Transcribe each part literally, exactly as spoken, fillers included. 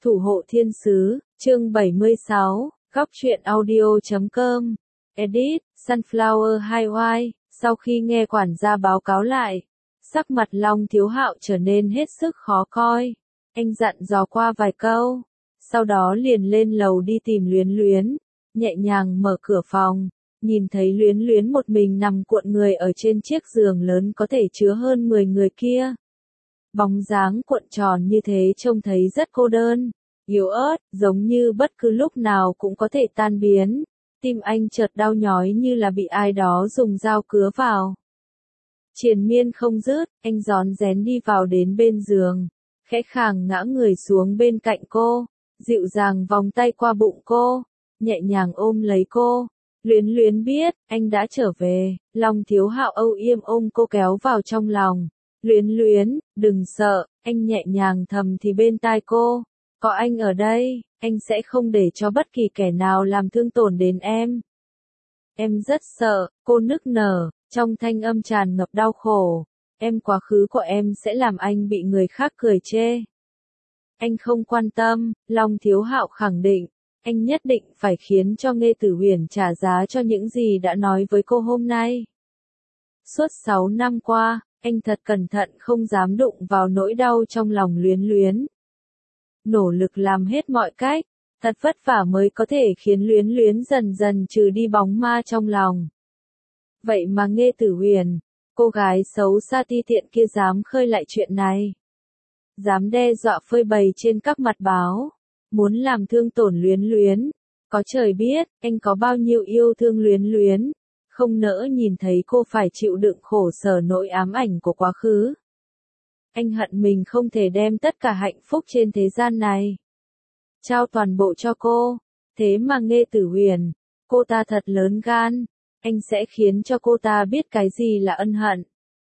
Thủ hộ thiên sứ, chương bảy mươi sáu, góc truyện audio chấm com, edit, Sunflower Highway. Sau khi nghe quản gia báo cáo lại, sắc mặt Long Thiếu Hạo trở nên hết sức khó coi. Anh dặn dò qua vài câu, sau đó liền lên lầu đi tìm Luyến Luyến, nhẹ nhàng mở cửa phòng, nhìn thấy Luyến Luyến một mình nằm cuộn người ở trên chiếc giường lớn có thể chứa hơn mười người kia. Bóng dáng cuộn tròn như thế trông thấy rất cô đơn, yếu ớt, giống như bất cứ lúc nào cũng có thể tan biến. Tim anh chợt đau nhói như là bị ai đó dùng dao cứa vào. Triền miên không dứt, anh rón rén đi vào đến bên giường, khẽ khàng ngã người xuống bên cạnh cô, dịu dàng vòng tay qua bụng cô, nhẹ nhàng ôm lấy cô. Luyến Luyến biết, anh đã trở về, Long Thiếu Hạo âu yếm ôm cô kéo vào trong lòng. Luyến Luyến, đừng sợ, anh nhẹ nhàng thầm thì bên tai cô, có anh ở đây, anh sẽ không để cho bất kỳ kẻ nào làm thương tổn đến em. Em rất sợ, cô nức nở, trong thanh âm tràn ngập đau khổ, em quá khứ của em sẽ làm anh bị người khác cười chê. Anh không quan tâm, Long Thiếu Hạo khẳng định, anh nhất định phải khiến cho Nghê Tử Huyền trả giá cho những gì đã nói với cô hôm nay. Suốt sáu năm qua, anh thật cẩn thận không dám đụng vào nỗi đau trong lòng Luyến Luyến. Nỗ lực làm hết mọi cách, thật vất vả mới có thể khiến Luyến Luyến dần dần trừ đi bóng ma trong lòng. Vậy mà Nghê Tử Huyền, cô gái xấu xa ti tiện kia dám khơi lại chuyện này. Dám đe dọa phơi bày trên các mặt báo, muốn làm thương tổn Luyến Luyến. Có trời biết, anh có bao nhiêu yêu thương Luyến Luyến, không nỡ nhìn thấy cô phải chịu đựng khổ sở nỗi ám ảnh của quá khứ. Anh hận mình không thể đem tất cả hạnh phúc trên thế gian này trao toàn bộ cho cô, thế mà Nghê Tử Huyền, cô ta thật lớn gan, anh sẽ khiến cho cô ta biết cái gì là ân hận.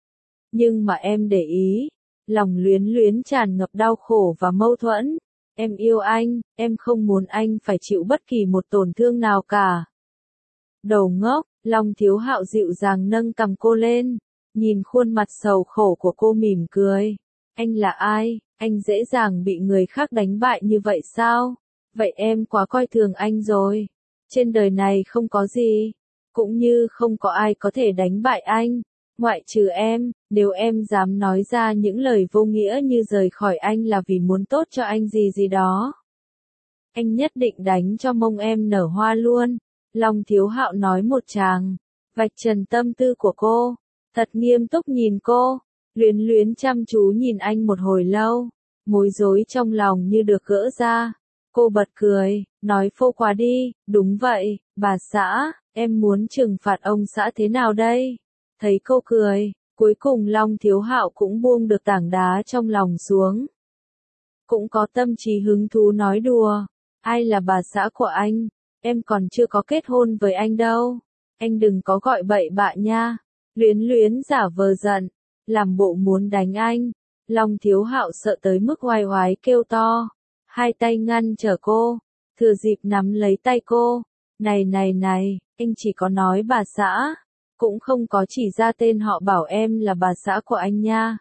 Nhưng mà em để ý, lòng Luyến Luyến tràn ngập đau khổ và mâu thuẫn, em yêu anh, em không muốn anh phải chịu bất kỳ một tổn thương nào cả. Đầu ngốc, Long Thiếu Hạo dịu dàng nâng cằm cô lên, nhìn khuôn mặt sầu khổ của cô mỉm cười. Anh là ai, anh dễ dàng bị người khác đánh bại như vậy sao? Vậy em quá coi thường anh rồi. Trên đời này không có gì, cũng như không có ai có thể đánh bại anh, ngoại trừ em. Nếu em dám nói ra những lời vô nghĩa như rời khỏi anh là vì muốn tốt cho anh gì gì đó, anh nhất định đánh cho mông em nở hoa luôn. Long Thiếu Hạo nói một tràng, vạch trần tâm tư của cô, thật nghiêm túc nhìn cô. Luyến Luyến chăm chú nhìn anh một hồi lâu, bối rối trong lòng như được gỡ ra. Cô bật cười, nói phô quá đi, đúng vậy, bà xã, em muốn trừng phạt ông xã thế nào đây? Thấy cô cười, cuối cùng Long Thiếu Hạo cũng buông được tảng đá trong lòng xuống. Cũng có tâm trí hứng thú nói đùa, ai là bà xã của anh, em còn chưa có kết hôn với anh đâu, anh đừng có gọi bậy bạ nha. Luyến Luyến giả vờ giận, làm bộ muốn đánh anh. Long Thiếu Hạo sợ tới mức oai oái kêu to, hai tay ngăn trở cô, thừa dịp nắm lấy tay cô. Này này này, anh chỉ có nói bà xã, cũng không có chỉ ra tên họ bảo em là bà xã của anh nha.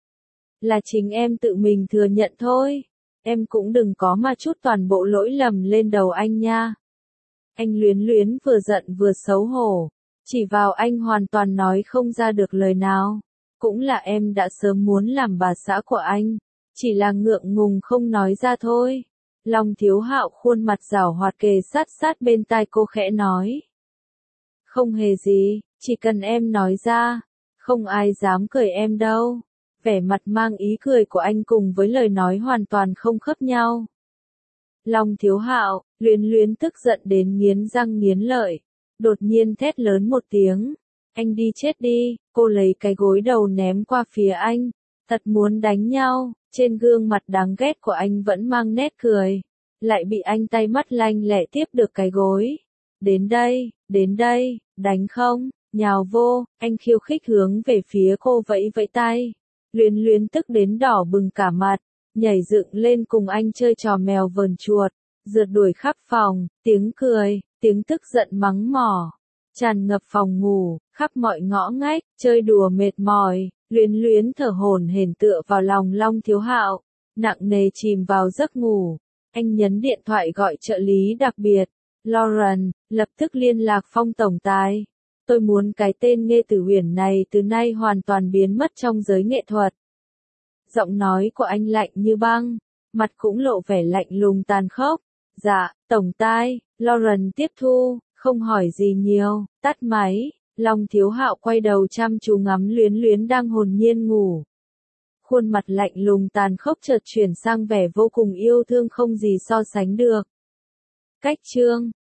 Là chính em tự mình thừa nhận thôi, em cũng đừng có mà trút toàn bộ lỗi lầm lên đầu anh nha. Anh Luyến Luyến vừa giận vừa xấu hổ, chỉ vào anh hoàn toàn nói không ra được lời nào. Cũng là em đã sớm muốn làm bà xã của anh, chỉ là ngượng ngùng không nói ra thôi. Long Thiếu Hạo khuôn mặt giảo hoạt kề sát sát bên tai cô khẽ nói. Không hề gì, chỉ cần em nói ra, không ai dám cười em đâu. Vẻ mặt mang ý cười của anh cùng với lời nói hoàn toàn không khớp nhau. Long Thiếu Hạo, Luyến Luyến tức giận đến nghiến răng nghiến lợi, đột nhiên thét lớn một tiếng. Anh đi chết đi, cô lấy cái gối đầu ném qua phía anh, thật muốn đánh nhau. Trên gương mặt đáng ghét của anh vẫn mang nét cười, lại bị anh tay mắt lanh lẹ tiếp được cái gối. Đến đây, đến đây, đánh không, nhào vô, anh khiêu khích hướng về phía cô vẫy vẫy tay. Luyến Luyến tức đến đỏ bừng cả mặt, nhảy dựng lên cùng anh chơi trò mèo vờn chuột, rượt đuổi khắp phòng, tiếng cười, tiếng tức giận mắng mỏ tràn ngập phòng ngủ, khắp mọi ngõ ngách, chơi đùa mệt mỏi. Luyến Luyến thở hổn hển tựa vào lòng Long Thiếu Hạo, nặng nề chìm vào giấc ngủ. Anh nhấn điện thoại gọi trợ lý đặc biệt. Lauren, lập tức liên lạc Phong tổng tài. Tôi muốn cái tên Nghê Tử Uyển này từ nay hoàn toàn biến mất trong giới nghệ thuật. Giọng nói của anh lạnh như băng, mặt cũng lộ vẻ lạnh lùng tàn khốc. Dạ, tổng tài, Lauren tiếp thu, không hỏi gì nhiều, tắt máy. Long Thiếu Hạo quay đầu chăm chú ngắm Luyến Luyến đang hồn nhiên ngủ. Khuôn mặt lạnh lùng tàn khốc chợt chuyển sang vẻ vô cùng yêu thương không gì so sánh được. Cách chương